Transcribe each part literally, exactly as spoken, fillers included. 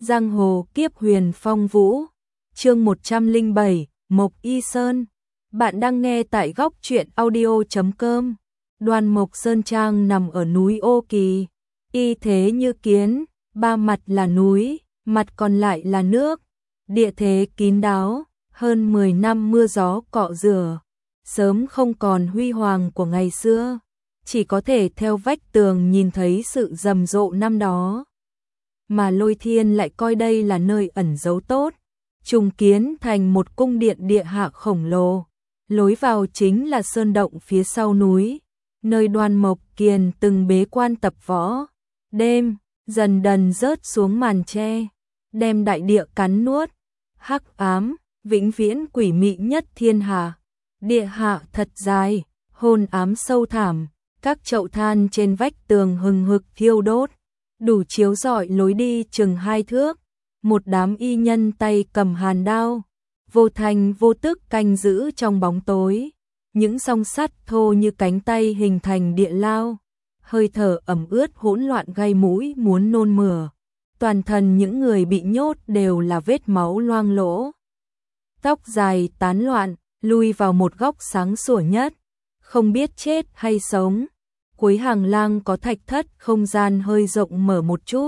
Giang hồ kiếp huyền phong vũ. Chương một trăm lẻ bảy, Mộc Y Sơn. Bạn đang nghe tại góc truyện audio chấm com. Đoàn Mộc Sơn Trang nằm ở núi Ô Kỳ, y thế như kiến, ba mặt là núi, mặt còn lại là nước. Địa thế kín đáo, hơn mười năm mưa gió cọ rửa, sớm không còn huy hoàng của ngày xưa, chỉ có thể theo vách tường nhìn thấy sự rầm rộ năm đó. Mà Lôi Thiên lại coi đây là nơi ẩn giấu tốt, trùng kiến thành một cung điện địa hạ khổng lồ. Lối vào chính là sơn động phía sau núi, nơi Đoan Mộc Kiền từng bế quan tập võ. Đêm dần dần rớt xuống màn che, đem đại địa cắn nuốt. Hắc ám, vĩnh viễn quỷ mị nhất thiên hạ. Địa hạ thật dài, hôn ám sâu thẳm, các chậu than trên vách tường hừng hực thiêu đốt, đủ chiếu rọi lối đi chừng hai thước. Một đám y nhân tay cầm hàn đao, vô thành vô tức canh giữ trong bóng tối. Những song sắt thô như cánh tay hình thành địa lao, hơi thở ẩm ướt hỗn loạn gây mũi muốn nôn mửa. Toàn thân những người bị nhốt đều là vết máu loang lỗ. Tóc dài tán loạn, lui vào một góc sáng sủa nhất, không biết chết hay sống. Cuối hành lang có thạch thất, không gian hơi rộng mở một chút.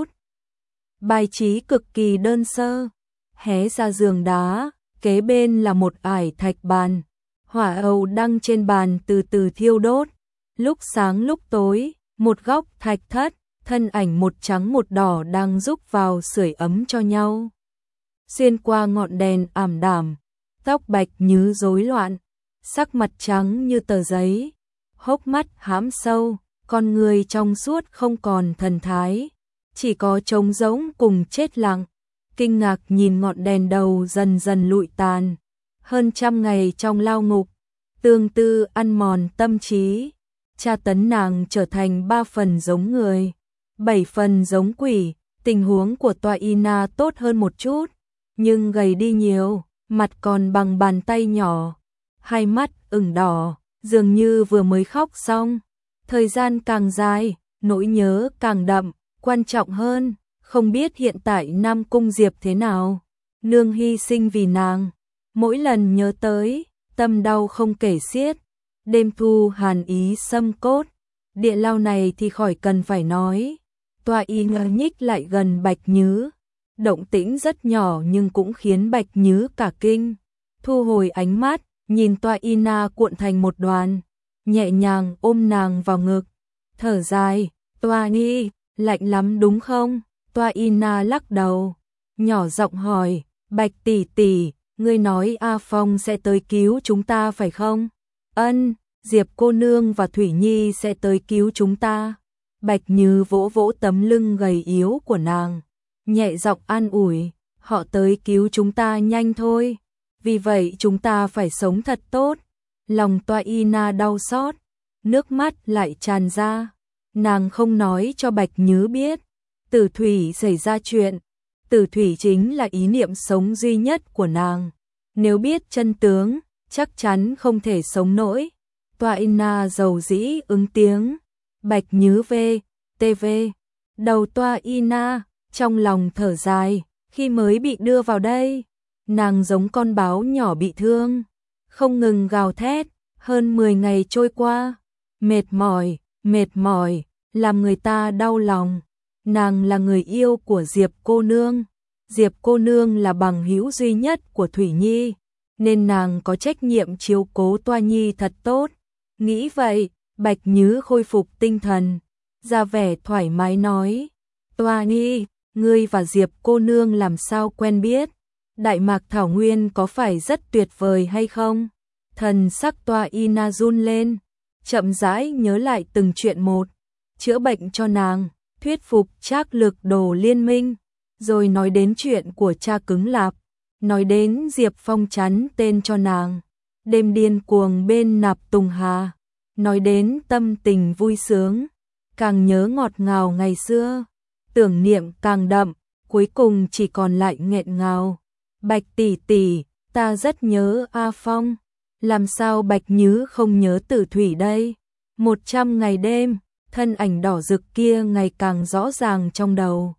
Bài trí cực kỳ đơn sơ, hé ra giường đá, kế bên là một ải thạch bàn. Hỏa ầu đăng trên bàn từ từ thiêu đốt, lúc sáng lúc tối, một góc thạch thất, thân ảnh một trắng một đỏ đang rúc vào sưởi ấm cho nhau. Xuyên qua ngọn đèn ảm đạm, tóc bạch như rối loạn, sắc mặt trắng như tờ giấy, hốc mắt hãm sâu, con người trong suốt không còn thần thái, chỉ có trống rỗng cùng chết lặng. Kinh ngạc nhìn ngọn đèn đầu dần dần lụi tàn, hơn trăm ngày trong lao ngục, tương tư ăn mòn tâm trí, tra tấn nàng trở thành ba phần giống người, bảy phần giống quỷ. Tình huống của Toa Y Na tốt hơn một chút, nhưng gầy đi nhiều, mặt còn bằng bàn tay nhỏ, hai mắt ửng đỏ, dường như vừa mới khóc xong. Thời gian càng dài, nỗi nhớ càng đậm, quan trọng hơn, không biết hiện tại Nam Cung Diệp thế nào. Nương hy sinh vì nàng, mỗi lần nhớ tới, tâm đau không kể xiết. Đêm thu hàn ý xâm cốt, địa lao này thì khỏi cần phải nói. Toa Y ngơ nhích lại gần Bạch Nhứ, động tĩnh rất nhỏ nhưng cũng khiến Bạch Nhứ cả kinh. Thu hồi ánh mắt, nhìn Toa Y Na cuộn thành một đoàn, nhẹ nhàng ôm nàng vào ngực, thở dài. Toa Nhi, lạnh lắm đúng không? Toa Y Na lắc đầu, nhỏ giọng hỏi, Bạch tỷ tỷ, ngươi nói A Phong sẽ tới cứu chúng ta phải không? Ân, Diệp cô nương và Thủy Nhi sẽ tới cứu chúng ta. Bạch Như vỗ vỗ tấm lưng gầy yếu của nàng, nhẹ giọng an ủi, họ tới cứu chúng ta nhanh thôi, vì vậy chúng ta phải sống thật tốt. Lòng Toa Y Na đau xót, nước mắt lại tràn ra. Nàng không nói cho Bạch Nhứ biết Tử Thủy xảy ra chuyện. Tử Thủy chính là ý niệm sống duy nhất của nàng, nếu biết chân tướng chắc chắn không thể sống nổi. Toa Y Na dầu dĩ ứng tiếng, Bạch Nhứ về, tê vê. Đầu Toa Y Na trong lòng thở dài, khi mới bị đưa vào đây, nàng giống con báo nhỏ bị thương, không ngừng gào thét. Hơn mười ngày trôi qua, mệt mỏi, mệt mỏi, làm người ta đau lòng. Nàng là người yêu của Diệp cô nương, Diệp cô nương là bằng hữu duy nhất của Thủy Nhi, nên nàng có trách nhiệm chiếu cố Toa Nhi thật tốt. Nghĩ vậy, Bạch Nhứ khôi phục tinh thần, ra vẻ thoải mái nói, Toa Nhi, ngươi và Diệp cô nương làm sao quen biết? Đại Mạc Thảo Nguyên có phải rất tuyệt vời hay không? Thần sắc Toa Y Na run lên, chậm rãi nhớ lại từng chuyện một, chữa bệnh cho nàng, thuyết phục Trác Lực Đồ liên minh, rồi nói đến chuyện của cha cứng Lạp, nói đến Diệp Phong chắn tên cho nàng, đêm điên cuồng bên Nạp Tùng Hà, nói đến tâm tình vui sướng, càng nhớ ngọt ngào ngày xưa, tưởng niệm càng đậm, cuối cùng chỉ còn lại nghẹn ngào. Bạch tỷ tỷ, ta rất nhớ A Phong. Làm sao Bạch Nhứ không nhớ Tử Thủy đây? Một trăm ngày đêm, thân ảnh đỏ rực kia ngày càng rõ ràng trong đầu.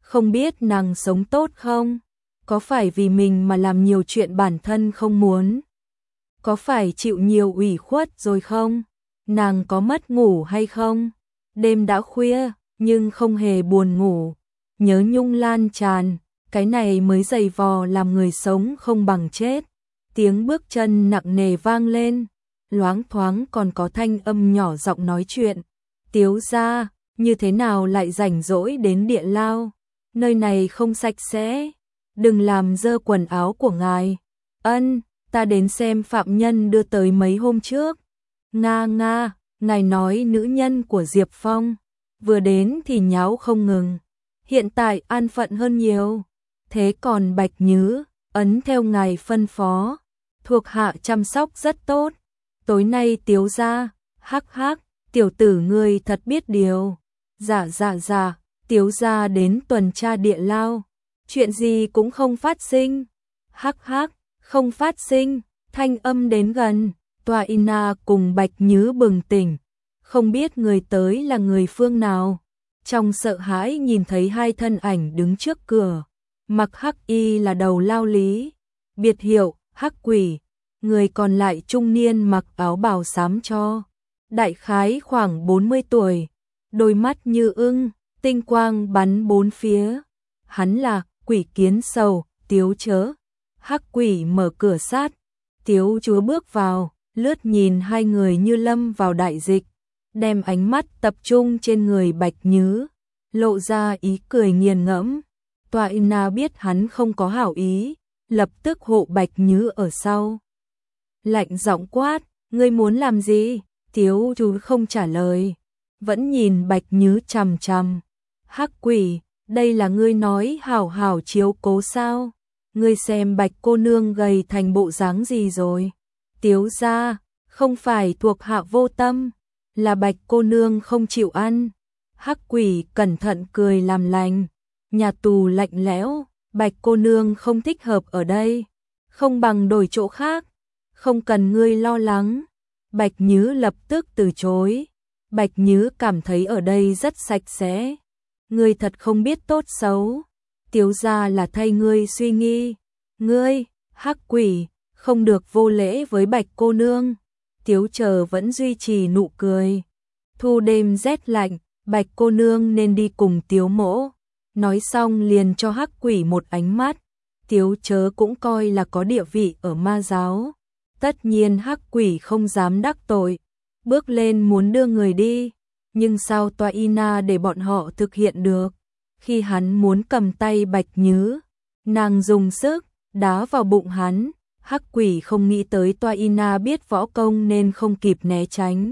không biết nàng sống tốt không? Có phải vì mình mà làm nhiều chuyện bản thân không muốn? Có phải chịu nhiều ủy khuất rồi không? Nàng có mất ngủ hay không? Đêm đã khuya, nhưng không hề buồn ngủ. Nhớ nhung lan tràn, cái này mới dày vò làm người sống không bằng chết. Tiếng bước chân nặng nề vang lên, loáng thoáng còn có thanh âm nhỏ giọng nói chuyện. Tiếu gia, như thế nào lại rảnh rỗi đến địa lao? Nơi này không sạch sẽ, đừng làm dơ quần áo của ngài. Ân, ta đến xem phạm nhân đưa tới mấy hôm trước. Nga nga, ngài nói nữ nhân của Diệp Phong, vừa đến thì nháo không ngừng. Hiện tại an phận hơn nhiều. Thế còn Bạch Nhứ, ấn theo ngài phân phó, thuộc hạ chăm sóc rất tốt. Tối nay Tiếu gia, hắc hắc, tiểu tử ngươi thật biết điều. Dạ dạ dạ, Tiếu gia đến tuần tra địa lao, chuyện gì cũng không phát sinh. Hắc hắc, không phát sinh, thanh âm đến gần, Tòa Ina cùng Bạch Nhứ bừng tỉnh, không biết người tới là người phương nào. Trong sợ hãi nhìn thấy hai thân ảnh đứng trước cửa, mặc hắc y là đầu lao lý, biệt hiệu hắc quỷ, người còn lại trung niên mặc áo bào xám cho, đại khái khoảng bốn mươi tuổi, đôi mắt như ưng, tinh quang bắn bốn phía. Hắn là Quỷ Kiến Sầu, Tiếu Chớ. Hắc quỷ mở cửa sát, Tiếu Chúa bước vào, lướt nhìn hai người như lâm vào đại dịch, đem ánh mắt tập trung trên người Bạch Nhứ, lộ ra ý cười nghiền ngẫm. Tòa Ina biết hắn không có hảo ý, lập tức hộ Bạch Nhứ ở sau. Lạnh giọng quát, ngươi muốn làm gì? Tiếu Chú không trả lời, vẫn nhìn Bạch Nhứ chằm chằm. Hắc quỷ, đây là ngươi nói hảo hảo chiếu cố sao? Ngươi xem Bạch cô nương gầy thành bộ dáng gì rồi? Tiếu gia, không phải thuộc hạ vô tâm, là Bạch cô nương không chịu ăn. Hắc quỷ cẩn thận cười làm lành, nhà tù lạnh lẽo, Bạch cô nương không thích hợp ở đây, không bằng đổi chỗ khác, không cần ngươi lo lắng. Bạch Nhứ lập tức từ chối. Bạch Nhứ cảm thấy ở đây rất sạch sẽ. Ngươi thật không biết tốt xấu. Tiếu gia là thay ngươi suy nghĩ. Ngươi, hắc quỷ, không được vô lễ với Bạch cô nương. Tiếu Chờ vẫn duy trì nụ cười. Thu đêm rét lạnh, Bạch cô nương nên đi cùng Tiếu mỗ. Nói xong liền cho hắc quỷ một ánh mắt. Tiếu Chớ cũng coi là có địa vị ở ma giáo. Tất nhiên hắc quỷ không dám đắc tội, bước lên muốn đưa người đi, nhưng sao Tòa Ina để bọn họ thực hiện được? Khi hắn muốn cầm tay Bạch Nhứ, nàng dùng sức đá vào bụng hắn, hắc quỷ không nghĩ tới Tòa Ina biết võ công nên không kịp né tránh.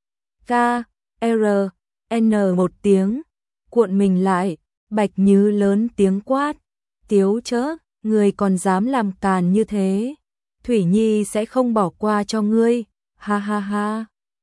K, R, N một tiếng, cuộn mình lại, Bạch Nhứ lớn tiếng quát, Tiếu Chớ, người còn dám làm càn như thế? Thủy Nhi sẽ không bỏ qua cho ngươi, ha ha ha.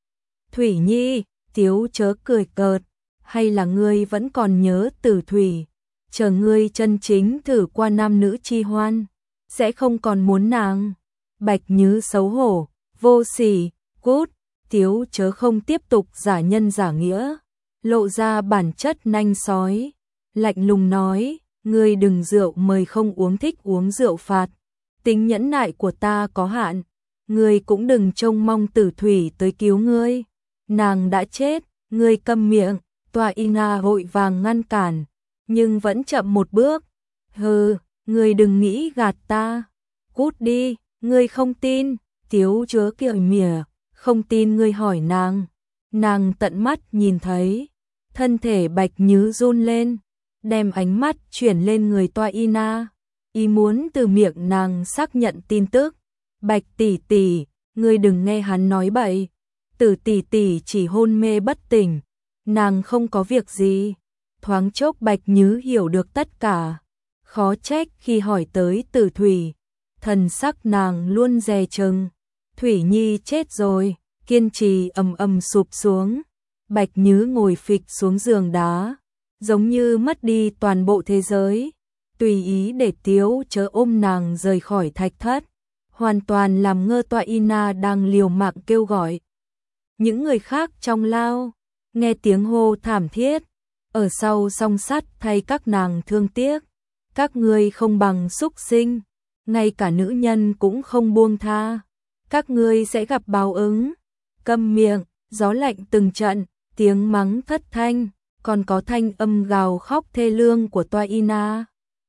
Thủy Nhi, Tiếu Chớ cười cợt, hay là ngươi vẫn còn nhớ Tử Thủy, chờ ngươi chân chính thử qua nam nữ chi hoan, sẽ không còn muốn nàng. Bạch Nhứ xấu hổ, vô sỉ, cút. Tiếu Chớ không tiếp tục giả nhân giả nghĩa, lộ ra bản chất nanh sói, lạnh lùng nói, ngươi đừng rượu mời không uống, thích uống rượu phạt. Tính nhẫn nại của ta có hạn, ngươi cũng đừng trông mong Tử Thủy tới cứu ngươi. Nàng đã chết, ngươi câm miệng. Tòa Ina vội vàng ngăn cản, nhưng vẫn chậm một bước. Hừ, ngươi đừng nghĩ gạt ta. Cút đi, ngươi không tin. Tiếu Chớ cười mỉa, không tin ngươi hỏi nàng. Nàng tận mắt nhìn thấy, thân thể Bạch Nhứ run lên, đem ánh mắt chuyển lên người Tòa Ina. Ý muốn từ miệng nàng xác nhận tin tức. Bạch tỷ tỷ, ngươi đừng nghe hắn nói bậy. Tử tỷ tỷ chỉ hôn mê bất tỉnh, nàng không có việc gì. Thoáng chốc Bạch Nhứ hiểu được tất cả, khó trách khi hỏi tới Tử Thủy, thần sắc nàng luôn dè chừng. Thủy Nhi chết rồi, kiên trì ầm ầm sụp xuống. Bạch Nhứ ngồi phịch xuống giường đá, giống như mất đi toàn bộ thế giới. Tùy ý để Tiếu Chớ ôm nàng rời khỏi thạch thất, hoàn toàn làm ngơ Tòa Ina đang liều mạng kêu gọi. Những người khác trong lao, nghe tiếng hô thảm thiết, ở sau song sắt thay các nàng thương tiếc. Các ngươi không bằng súc sinh, ngay cả nữ nhân cũng không buông tha. Các ngươi sẽ gặp báo ứng. Câm miệng, gió lạnh từng trận, tiếng mắng thất thanh, còn có thanh âm gào khóc thê lương của Toa Ina.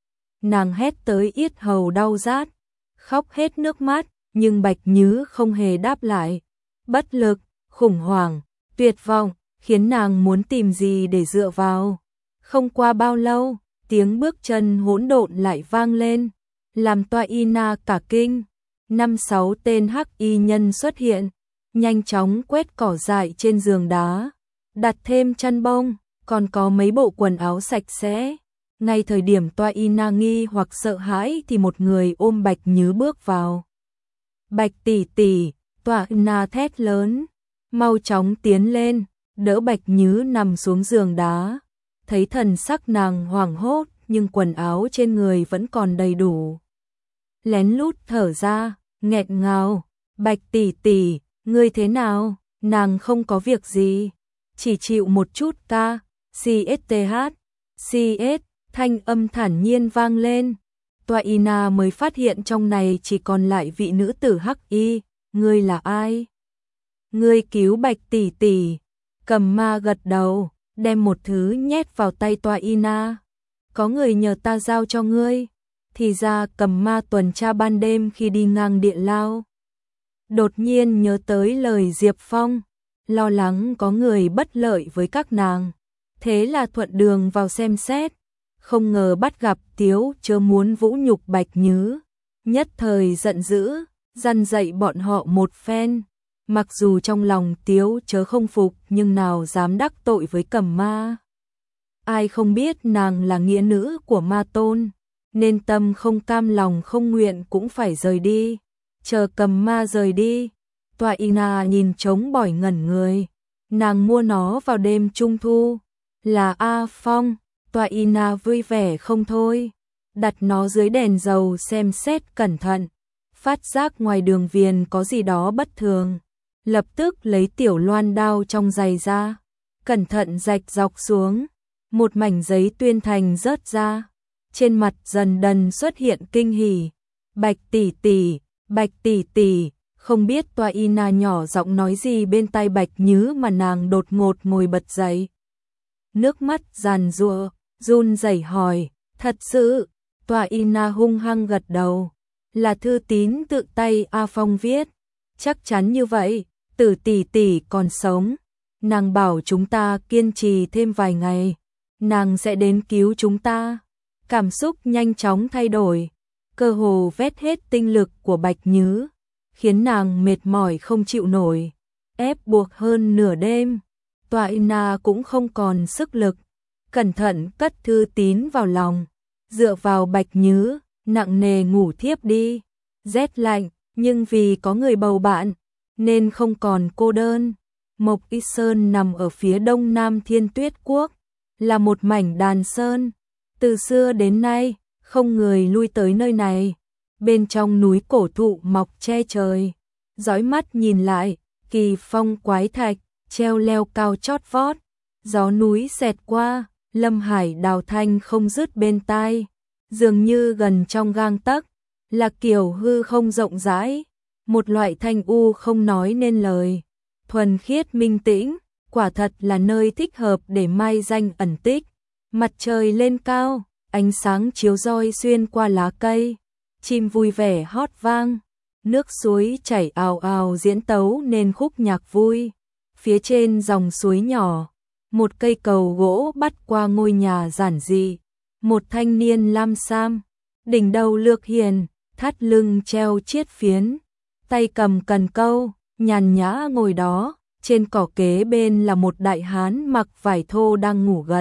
Nàng hét tới yết hầu đau rát, khóc hết nước mắt, nhưng Bạch Nhứ không hề đáp lại. Bất lực, khủng hoảng, tuyệt vọng, khiến nàng muốn tìm gì để dựa vào. Không qua bao lâu, tiếng bước chân hỗn độn lại vang lên, làm Toa Ina cả kinh. Năm sáu tên hắc y nhân xuất hiện, nhanh chóng quét cỏ dại trên giường đá, đặt thêm chăn bông, còn có mấy bộ quần áo sạch sẽ. Ngay thời điểm Toa Ina nghi hoặc sợ hãi thì một người ôm Bạch Nhứ bước vào. Bạch tỷ tỷ, Toa Ina thét lớn, mau chóng tiến lên, đỡ Bạch Nhứ nằm xuống giường đá. Thấy thần sắc nàng hoảng hốt, nhưng quần áo trên người vẫn còn đầy đủ. Lén lút thở ra, nghẹn ngào, Bạch tỷ tỷ, ngươi thế nào? Nàng không có việc gì, chỉ chịu một chút ca, CSTH, CS, thanh âm thản nhiên vang lên. Toa Ina mới phát hiện trong này chỉ còn lại vị nữ tử hắc y, ngươi là ai? Ngươi cứu Bạch tỷ tỷ. Cầm Ma gật đầu, đem một thứ nhét vào tay Toa Ina. Có người nhờ ta giao cho ngươi. Thì ra Cầm Ma tuần tra ban đêm khi đi ngang địa lao. Đột nhiên nhớ tới lời Diệp Phong, lo lắng có người bất lợi với các nàng. Thế là thuận đường vào xem xét. Không ngờ bắt gặp Tiếu Chớ muốn vũ nhục Bạch Nhứ. Nhất thời giận dữ, răn dạy bọn họ một phen. Mặc dù trong lòng Tiếu Chớ không phục nhưng nào dám đắc tội với Cầm Ma. Ai không biết nàng là nghĩa nữ của Ma Tôn, nên tâm không cam lòng không nguyện cũng phải rời đi. Chờ Cầm Ma rời đi, Toa Ina nhìn trống bỏi ngẩn người. Nàng mua nó vào đêm trung thu, là A Phong. Toa Ina vui vẻ không thôi, đặt nó dưới đèn dầu xem xét cẩn thận, phát giác ngoài đường viền có gì đó bất thường. Lập tức lấy tiểu loan đao trong giày ra, cẩn thận rạch dọc xuống, một mảnh giấy tuyên thành rớt ra. Trên mặt dần dần xuất hiện kinh hỉ. Bạch tỷ tỷ, Bạch tỷ tỷ, không biết Toa Ina nhỏ giọng nói gì bên tai Bạch Nhứ mà nàng đột ngột ngồi bật dậy. Nước mắt giàn giụa, run rẩy hỏi, thật sự? Toa Ina hung hăng gật đầu, là thư tín tự tay A Phong viết. Chắc chắn như vậy, Tử tỷ tỷ còn sống, nàng bảo chúng ta kiên trì thêm vài ngày, nàng sẽ đến cứu chúng ta. Cảm xúc nhanh chóng thay đổi, cơ hồ vét hết tinh lực của Bạch Nhứ, khiến nàng mệt mỏi không chịu nổi. Ép buộc hơn nửa đêm, Toa Ina cũng không còn sức lực, cẩn thận cất thư tín vào lòng, dựa vào Bạch Nhứ, nặng nề ngủ thiếp đi. Rét lạnh, nhưng vì có người bầu bạn, nên không còn cô đơn. Mộc Y Sơn nằm ở phía đông nam Thiên Tuyết Quốc, là một mảnh đàn sơn. Từ xưa đến nay, không người lui tới nơi này. Bên trong núi cổ thụ mọc che trời, dõi mắt nhìn lại, kỳ phong quái thạch, treo leo cao chót vót. Gió núi xẹt qua, lâm hải đào thanh không dứt bên tai, dường như gần trong gang tấc, là kiểu hư không rộng rãi, một loại thanh u không nói nên lời, thuần khiết minh tĩnh, quả thật là nơi thích hợp để mai danh ẩn tích. Mặt trời lên cao, ánh sáng chiếu roi xuyên qua lá cây, chim vui vẻ hót vang, nước suối chảy ào ào diễn tấu nên khúc nhạc vui. Phía trên dòng suối nhỏ, một cây cầu gỗ bắt qua ngôi nhà giản dị, một thanh niên lam sam, đỉnh đầu lược hiền, thắt lưng treo chiết phiến, tay cầm cần câu, nhàn nhã ngồi đó. Trên cỏ kế bên là một đại hán mặc vải thô đang ngủ gật.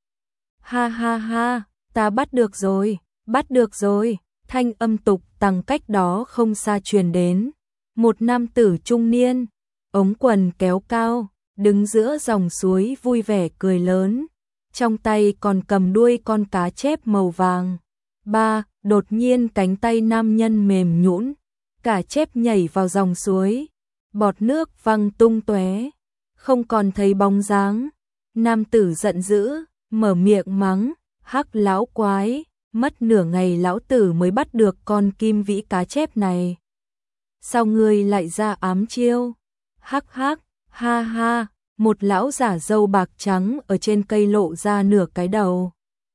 Ha ha ha, ta bắt được rồi, bắt được rồi. Thanh âm tục tằng cách đó không xa truyền đến. Một nam tử trung niên, ống quần kéo cao, đứng giữa dòng suối vui vẻ cười lớn, trong tay còn cầm đuôi con cá chép màu vàng. Ba, đột nhiên cánh tay nam nhân mềm nhũn, cá chép nhảy vào dòng suối, bọt nước văng tung tóe, không còn thấy bóng dáng. Nam tử giận dữ, mở miệng mắng, hắc lão quái, mất nửa ngày lão tử mới bắt được con kim vĩ cá chép này. Sao ngươi lại ra ám chiêu? Hắc hắc, ha ha, một lão giả râu bạc trắng ở trên cây lộ ra nửa cái đầu.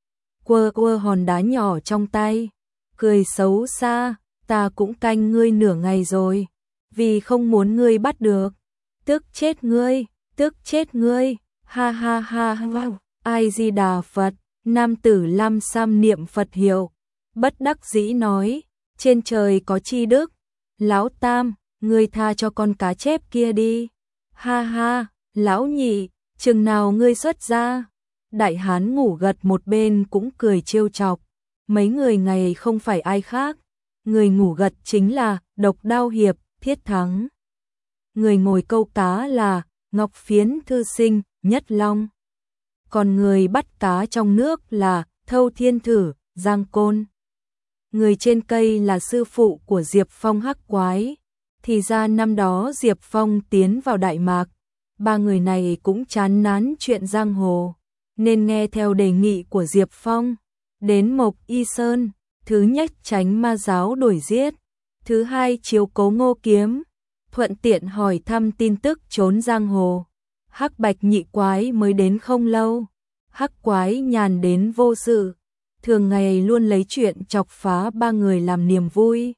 Quơ quơ hòn đá nhỏ trong tay, cười xấu xa, ta cũng canh ngươi nửa ngày rồi, vì không muốn ngươi bắt được. Tức chết ngươi, tức chết ngươi, ha ha ha ha, ai di đà Phật, nam tử Lam Sam niệm Phật hiệu, bất đắc dĩ nói, trên trời có chi đức, lão tam, ngươi tha cho con cá chép kia đi, ha ha, lão nhị, chừng nào ngươi xuất ra, đại hán ngủ gật một bên cũng cười trêu chọc, mấy người ngày không phải ai khác, người ngủ gật chính là Độc Đao Hiệp, Thiết Thắng. Người ngồi câu cá là Ngọc Phiến thư sinh, Nhất Long. Còn người bắt cá trong nước là Thâu Thiên Thử, Giang Côn. Người trên cây là sư phụ của Diệp Phong hắc quái. Thì ra năm đó Diệp Phong tiến vào Đại Mạc, ba người này cũng chán nán chuyện giang hồ, nên nghe theo đề nghị của Diệp Phong, đến Mộc Y Sơn, thứ nhất tránh ma giáo đuổi giết, thứ hai chiếu cố Ngô Kiếm, thuận tiện hỏi thăm tin tức trốn giang hồ. Hắc Bạch nhị quái mới đến không lâu, hắc quái nhàn đến vô sự, thường ngày luôn lấy chuyện chọc phá ba người làm niềm vui.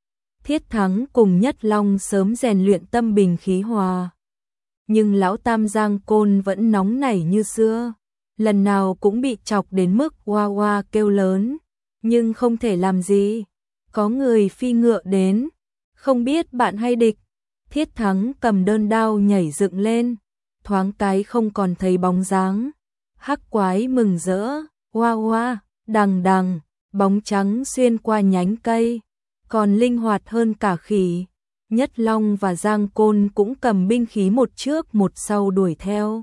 Thiết Thắng cùng Nhất Long sớm rèn luyện tâm bình khí hòa, nhưng lão tam Giang Côn vẫn nóng nảy như xưa, lần nào cũng bị chọc đến mức oa oa kêu lớn, nhưng không thể làm gì. Có người phi ngựa đến, không biết bạn hay địch. Thiết Thắng cầm đơn đao nhảy dựng lên, thoáng cái không còn thấy bóng dáng. Hắc quái mừng rỡ, oa oa, đằng đằng, bóng trắng xuyên qua nhánh cây, còn linh hoạt hơn cả khỉ. Nhất Long và Giang Côn cũng cầm binh khí một trước một sau đuổi theo.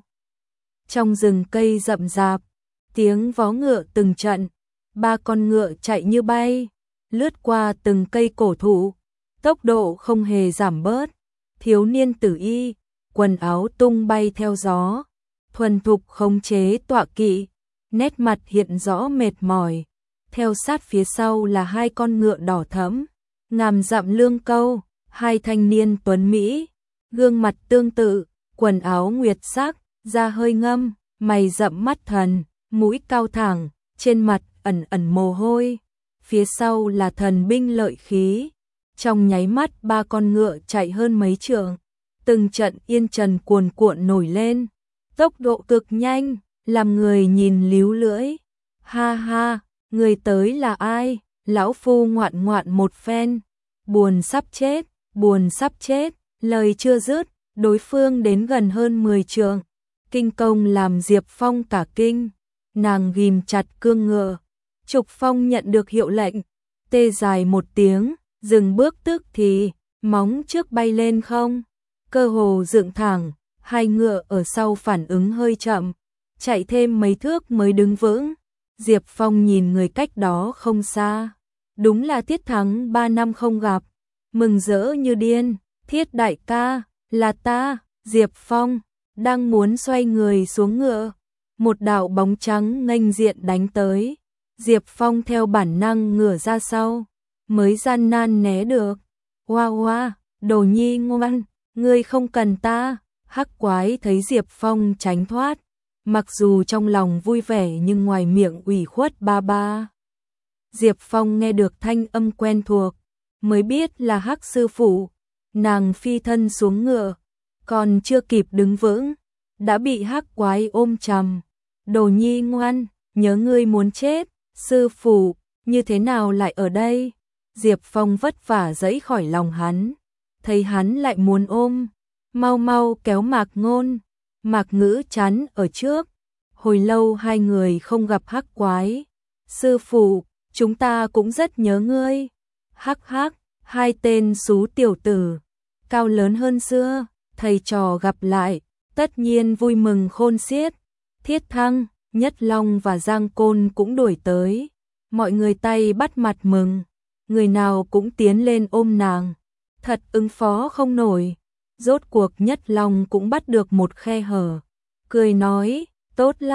Trong rừng cây rậm rạp, tiếng vó ngựa từng trận, ba con ngựa chạy như bay, lướt qua từng cây cổ thụ, tốc độ không hề giảm bớt. Thiếu niên tử y, quần áo tung bay theo gió, thuần thục khống chế tọa kỵ, nét mặt hiện rõ mệt mỏi. Theo sát phía sau là hai con ngựa đỏ thẫm, ngàm dặm lương câu, hai thanh niên tuấn mỹ, gương mặt tương tự, quần áo nguyệt sắc, da hơi ngâm, mày rậm mắt thần, mũi cao thẳng, trên mặt ẩn ẩn mồ hôi. Phía sau là thần binh lợi khí. Trong nháy mắt ba con ngựa chạy hơn mấy trượng, từng trận yên trần cuồn cuộn nổi lên, tốc độ cực nhanh, làm người nhìn líu lưỡi. Ha ha, người tới là ai? Lão phu ngoạn ngoạn một phen, buồn sắp chết, buồn sắp chết, lời chưa dứt, đối phương đến gần hơn mười trượng, kinh công làm Diệp Phong cả kinh, nàng ghim chặt cương ngựa. Trục Phong nhận được hiệu lệnh, tê dài một tiếng, dừng bước tức thì, móng trước bay lên không, cơ hồ dựng thẳng, hai ngựa ở sau phản ứng hơi chậm, chạy thêm mấy thước mới đứng vững. Diệp Phong nhìn người cách đó không xa, đúng là Thiết Thắng ba năm không gặp, mừng rỡ như điên. Thiết đại ca, là ta. Diệp Phong đang muốn xoay người xuống ngựa, một đạo bóng trắng nghênh diện đánh tới. Diệp Phong theo bản năng ngửa ra sau, mới gian nan né được. Oa oa, đồ nhi ngoan, ngươi không cần ta. Hắc quái thấy Diệp Phong tránh thoát, mặc dù trong lòng vui vẻ nhưng ngoài miệng ủy khuất ba ba. Diệp Phong nghe được thanh âm quen thuộc, mới biết là Hắc sư phụ. Nàng phi thân xuống ngựa, còn chưa kịp đứng vững, đã bị Hắc quái ôm chầm. Đồ nhi ngoan, nhớ ngươi muốn chết. Sư phụ, như thế nào lại ở đây? Diệp Phong vất vả giãy khỏi lòng hắn, thấy hắn lại muốn ôm, mau mau kéo Mạc Ngôn. Mạc Ngữ chắn ở trước, hồi lâu hai người không gặp Hắc quái. Sư phụ, chúng ta cũng rất nhớ ngươi. Hắc hắc, hai tên xú tiểu tử, cao lớn hơn xưa, thầy trò gặp lại, tất nhiên vui mừng khôn xiết. Thiết Thăng, Nhất Long và Giang Côn cũng đuổi tới, mọi người tay bắt mặt mừng, người nào cũng tiến lên ôm nàng, thật ứng phó không nổi. Rốt cuộc Nhất Long cũng bắt được một khe hở, cười nói, tốt lắm,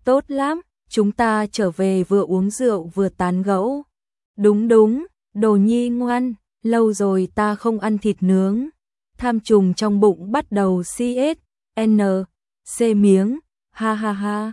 Tốt lắm, chúng ta trở về vừa uống rượu vừa tán gẫu. Đúng đúng, Đồ Nhi ngoan, lâu rồi ta không ăn thịt nướng. Tham trùng trong bụng bắt đầu xê ét, en, xê miếng, ha ha ha.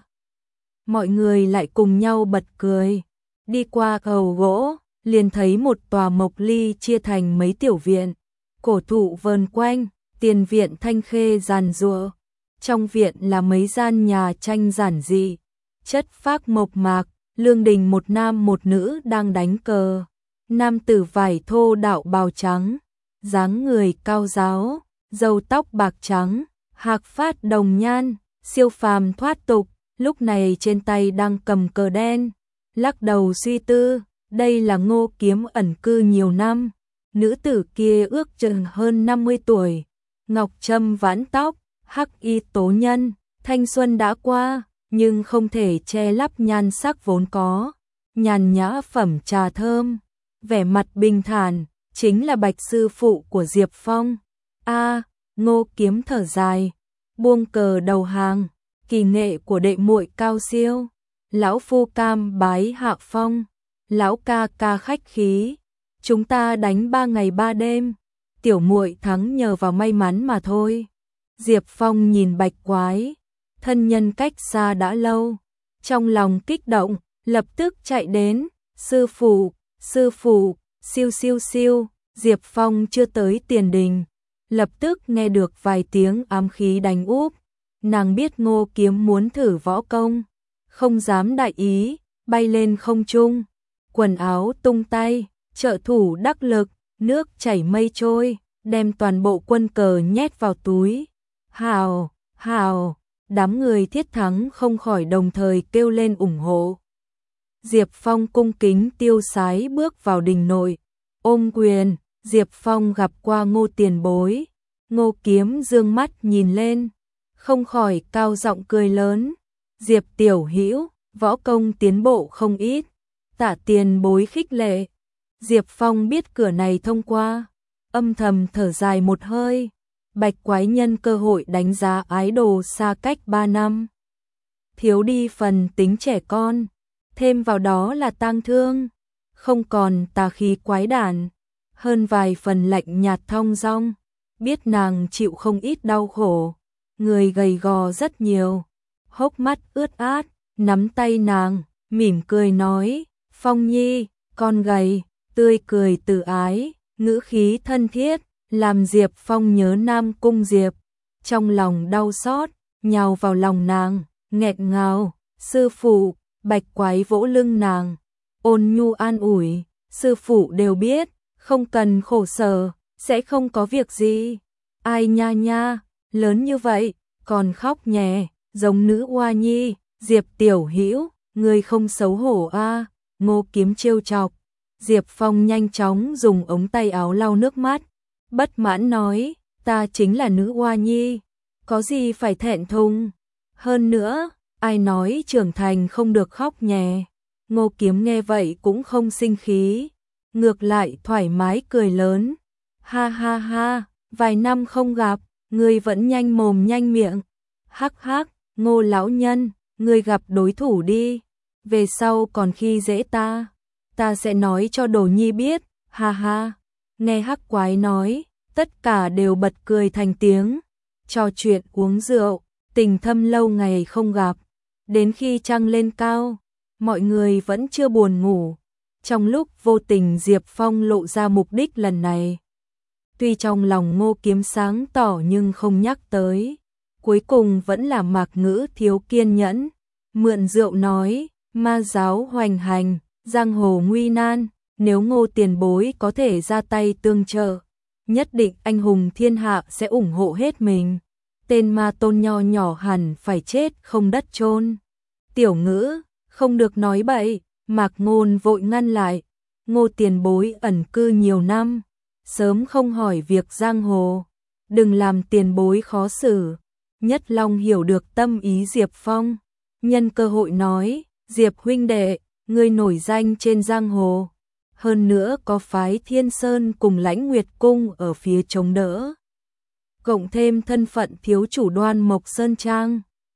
Mọi người lại cùng nhau bật cười. Đi qua cầu gỗ, liền thấy một tòa mộc ly chia thành mấy tiểu viện. Cổ thụ vờn quanh, tiền viện thanh khê giàn giụa. Trong viện là mấy gian nhà tranh giản dị, chất phác mộc mạc, lương đình một nam một nữ đang đánh cờ. Nam tử vải thô đạo bào trắng, dáng người cao ráo, râu tóc bạc trắng, hạc phát đồng nhan, siêu phàm thoát tục, lúc này trên tay đang cầm cờ đen, lắc đầu suy tư, đây là Ngô Kiếm ẩn cư nhiều năm. Nữ tử kia ước chừng hơn năm mươi tuổi, ngọc trâm vãn tóc, hắc y tố nhân, thanh xuân đã qua, nhưng không thể che lấp nhan sắc vốn có, nhàn nhã phẩm trà thơm, vẻ mặt bình thản, chính là Bạch sư phụ của Diệp Phong. A, Ngô Kiếm thở dài, buông cờ đầu hàng, kỳ nghệ của đệ muội cao siêu, lão phu cam bái hạ phong, lão ca ca khách khí, chúng ta đánh ba ngày ba đêm, tiểu muội thắng nhờ vào may mắn mà thôi. Diệp Phong nhìn Bạch Quái, thân nhân cách xa đã lâu, trong lòng kích động, lập tức chạy đến, sư phụ, sư phụ, siêu siêu siêu, Diệp Phong chưa tới tiền đình, lập tức nghe được vài tiếng ám khí đánh úp, nàng biết Ngô Kiếm muốn thử võ công, không dám đại ý, bay lên không trung, quần áo tung tay, trợ thủ đắc lực, nước chảy mây trôi, đem toàn bộ quân cờ nhét vào túi. Hào, hào, đám người Thiết Thắng không khỏi đồng thời kêu lên ủng hộ. Diệp Phong cung kính tiêu sái bước vào đình nội, ôm quyền, Diệp Phong gặp qua Ngô tiền bối, Ngô Kiếm dương mắt nhìn lên, không khỏi cao giọng cười lớn, Diệp tiểu hữu, võ công tiến bộ không ít, tạ tiền bối khích lệ. Diệp Phong biết cửa này thông qua, âm thầm thở dài một hơi. Bạch Quái nhân cơ hội đánh giá ái đồ xa cách ba năm, thiếu đi phần tính trẻ con, thêm vào đó là tang thương, không còn tà khí quái đản, hơn vài phần lạnh nhạt thong dong, biết nàng chịu không ít đau khổ, người gầy gò rất nhiều, hốc mắt ướt át, nắm tay nàng, mỉm cười nói, Phong Nhi, con gầy, tươi cười từ ái, ngữ khí thân thiết, làm Diệp Phong nhớ Nam Cung Diệp, trong lòng đau xót, nhào vào lòng nàng, nghẹt ngào, sư phụ, Bạch Quái vỗ lưng nàng, ôn nhu an ủi, sư phụ đều biết, không cần khổ sở, sẽ không có việc gì. Ai nha nha, lớn như vậy, còn khóc nhè, giống nữ oa nhi, Diệp tiểu hữu, người không xấu hổ a. Ngô Kiếm trêu chọc. Diệp Phong nhanh chóng dùng ống tay áo lau nước mắt, bất mãn nói, ta chính là nữ oa nhi, có gì phải thẹn thùng. Hơn nữa, ai nói trưởng thành không được khóc nhè. Ngô Kiếm nghe vậy cũng không sinh khí, ngược lại thoải mái cười lớn, ha ha ha, vài năm không gặp, ngươi vẫn nhanh mồm nhanh miệng. Hắc hắc, Ngô lão nhân, ngươi gặp đối thủ đi, về sau còn khi dễ ta, ta sẽ nói cho Đồ Nhi biết, ha ha. Nghe Hắc Quái nói, tất cả đều bật cười thành tiếng, trò chuyện uống rượu, tình thâm lâu ngày không gặp. Đến khi trăng lên cao, mọi người vẫn chưa buồn ngủ. Trong lúc vô tình Diệp Phong lộ ra mục đích lần này. Tuy trong lòng Ngô Kiếm sáng tỏ nhưng không nhắc tới. Cuối cùng vẫn là Mạc Ngữ thiếu kiên nhẫn. Mượn rượu nói, ma giáo hoành hành, giang hồ nguy nan. Nếu Ngô tiền bối có thể ra tay tương trợ, nhất định anh hùng thiên hạ sẽ ủng hộ hết mình. Tên ma tôn nho nhỏ hẳn phải chết không đất chôn. Tiểu Ngữ, không được nói bậy. Mạc Ngôn vội ngăn lại. Ngô tiền bối ẩn cư nhiều năm, sớm không hỏi việc giang hồ, đừng làm tiền bối khó xử. Nhất Long hiểu được tâm ý Diệp Phong, nhân cơ hội nói, Diệp huynh đệ, ngươi nổi danh trên giang hồ, hơn nữa có phái Thiên Sơn cùng Lãnh Nguyệt Cung ở phía chống đỡ, cộng thêm thân phận thiếu chủ Đoan Mộc Sơn Trang,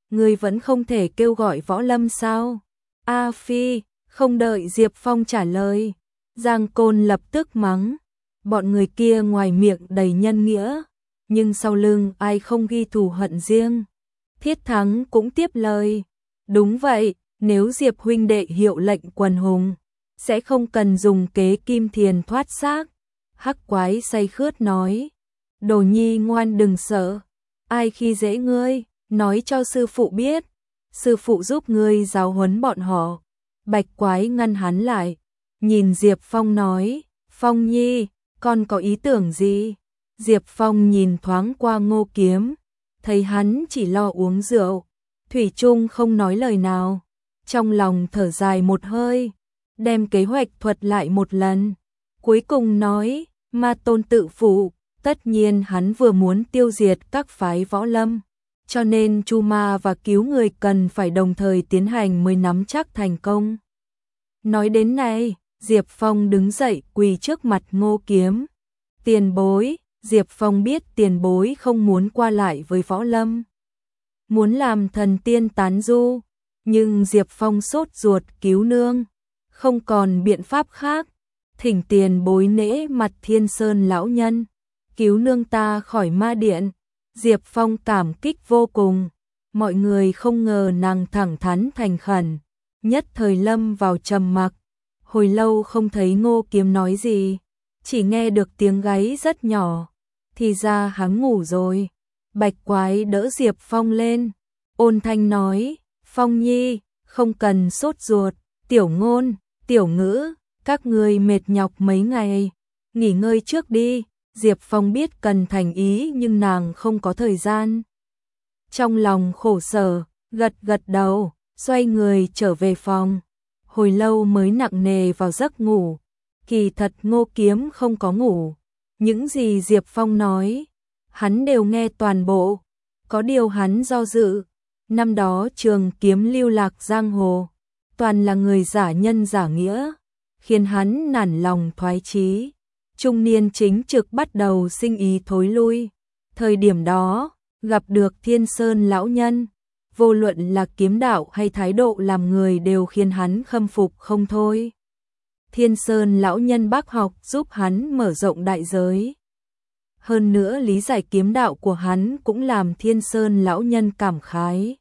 Ngươi vẫn không thể kêu gọi võ lâm sao? A Phi, không đợi Diệp Phong trả lời, Giang Côn lập tức mắng. Bọn người kia ngoài miệng đầy nhân nghĩa, nhưng sau lưng ai không ghi thù hận riêng. Thiết Thắng cũng tiếp lời. Đúng vậy, nếu Diệp huynh đệ hiệu lệnh quần hùng, sẽ không cần dùng kế kim thiền thoát xác. Hắc Quái say khướt nói. Đồ nhi ngoan đừng sợ, ai khi dễ ngươi, nói cho sư phụ biết, sư phụ giúp ngươi giáo huấn bọn họ. Bạch Quái ngăn hắn lại, nhìn Diệp Phong nói, Phong nhi, con có ý tưởng gì? Diệp Phong nhìn thoáng qua Ngô Kiếm, thấy hắn chỉ lo uống rượu, thủy chung không nói lời nào, trong lòng thở dài một hơi, đem kế hoạch thuật lại một lần, cuối cùng nói, Ma Tôn tự phụ, tất nhiên hắn vừa muốn tiêu diệt các phái võ lâm, cho nên Chu Ma và cứu người cần phải đồng thời tiến hành mới nắm chắc thành công. Nói đến này, Diệp Phong đứng dậy quỳ trước mặt Ngô Kiếm. Tiền bối, Diệp Phong biết tiền bối không muốn qua lại với võ lâm, muốn làm thần tiên tán du, nhưng Diệp Phong sốt ruột cứu nương, không còn biện pháp khác, thỉnh tiền bối nể mặt Thiên Sơn lão nhân, cứu nương ta khỏi ma điện. Diệp Phong cảm kích vô cùng, mọi người không ngờ nàng thẳng thắn thành khẩn, nhất thời lâm vào trầm mặc, hồi lâu không thấy Ngô Kiếm nói gì, chỉ nghe được tiếng gáy rất nhỏ, thì ra hắn ngủ rồi. Bạch Quái đỡ Diệp Phong lên, ôn thanh nói, Phong nhi, không cần sốt ruột, Tiểu Ngôn, Tiểu Ngữ, các người mệt nhọc mấy ngày, nghỉ ngơi trước đi. Diệp Phong biết cần thành ý nhưng nàng không có thời gian. Trong lòng khổ sở, gật gật đầu, xoay người trở về phòng. Hồi lâu mới nặng nề vào giấc ngủ. Kỳ thật Ngô Kiếm không có ngủ. Những gì Diệp Phong nói, hắn đều nghe toàn bộ. Có điều hắn do dự. Năm đó Trường Kiếm lưu lạc giang hồ, toàn là người giả nhân giả nghĩa, khiến hắn nản lòng thoái chí. Trung niên chính trực bắt đầu sinh ý thối lui. Thời điểm đó, gặp được Thiên Sơn lão nhân, vô luận là kiếm đạo hay thái độ làm người đều khiến hắn khâm phục không thôi. Thiên Sơn lão nhân bác học giúp hắn mở rộng đại giới. Hơn nữa lý giải kiếm đạo của hắn cũng làm Thiên Sơn lão nhân cảm khái.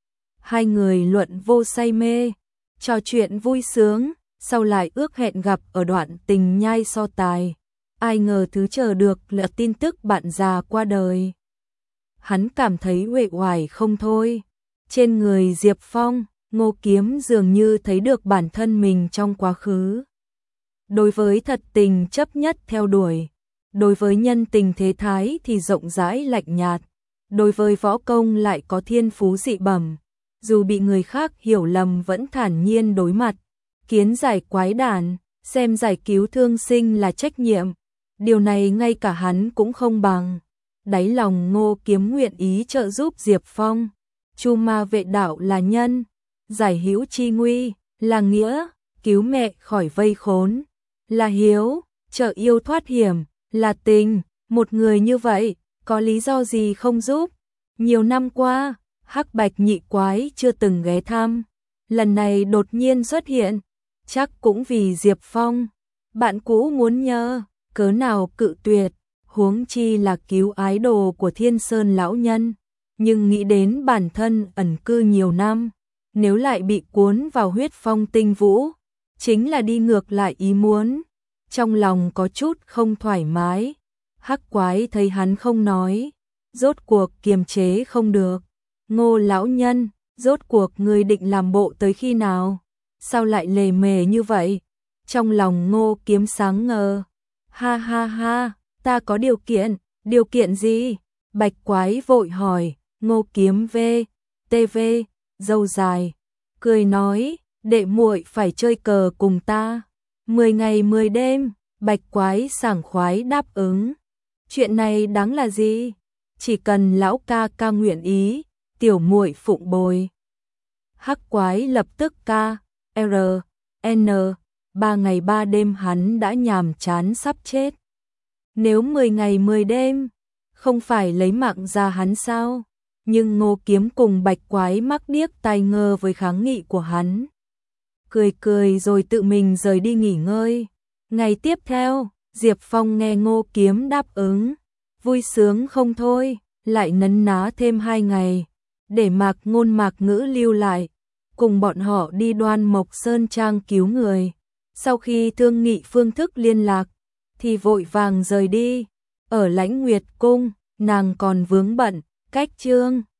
Hai người luận vô say mê, trò chuyện vui sướng, sau lại ước hẹn gặp ở đoạn Tình Nhai so tài. Ai ngờ thứ chờ được là tin tức bạn già qua đời. Hắn cảm thấy uể oải không thôi. Trên người Diệp Phong, Ngô Kiếm dường như thấy được bản thân mình trong quá khứ. Đối với thật tình chấp nhất theo đuổi, đối với nhân tình thế thái thì rộng rãi lạnh nhạt, đối với võ công lại có thiên phú dị bẩm, dù bị người khác hiểu lầm vẫn thản nhiên đối mặt, kiến giải quái đản, xem giải cứu thương sinh là trách nhiệm. Điều này ngay cả hắn cũng không bằng. Đáy lòng Ngô Kiếm nguyện ý trợ giúp Diệp Phong. Chu Ma vệ đạo là nhân, giải hữu chi nguy, là nghĩa, cứu mẹ khỏi vây khốn, là hiếu, trợ yêu thoát hiểm, là tình. Một người như vậy, có lý do gì không giúp? Nhiều năm qua, Hắc Bạch nhị quái chưa từng ghé thăm. Lần này đột nhiên xuất hiện, chắc cũng vì Diệp Phong. Bạn cũ muốn nhờ, cớ nào cự tuyệt, huống chi là cứu ái đồ của Thiên Sơn lão nhân. Nhưng nghĩ đến bản thân ẩn cư nhiều năm, nếu lại bị cuốn vào huyết phong tinh vũ, chính là đi ngược lại ý muốn. Trong lòng có chút không thoải mái. Hắc Quái thấy hắn không nói, rốt cuộc kiềm chế không được. Ngô lão nhân, rốt cuộc ngươi định làm bộ tới khi nào? Sao lại lề mề như vậy? Trong lòng Ngô Kiếm sáng ngờ. Ha ha ha, ta có điều kiện. Điều kiện gì? Bạch Quái vội hỏi. Ngô Kiếm v, tv, dâu dài, cười nói, đệ muội phải chơi cờ cùng ta. Mười ngày mười đêm, Bạch Quái sảng khoái đáp ứng. Chuyện này đáng là gì? Chỉ cần lão ca ca nguyện ý, tiểu muội phụng bồi. Hắc Quái lập tức ca, r, n, ba ngày ba đêm hắn đã nhàm chán sắp chết. Nếu mười ngày mười đêm, không phải lấy mạng ra hắn sao? nhưng Ngô Kiếm cùng Bạch Quái mắc điếc tai ngơ với kháng nghị của hắn. Cười cười rồi tự mình rời đi nghỉ ngơi. Ngày tiếp theo, Diệp Phong nghe Ngô Kiếm đáp ứng, vui sướng không thôi, lại nấn ná thêm hai ngày, để Mạc Ngôn Mạc Ngữ lưu lại, cùng bọn họ đi Đoan Mộc Sơn Trang cứu người. Sau khi thương nghị phương thức liên lạc, thì vội vàng rời đi. Ở Lãnh Nguyệt Cung, nàng còn vướng bận, cách chương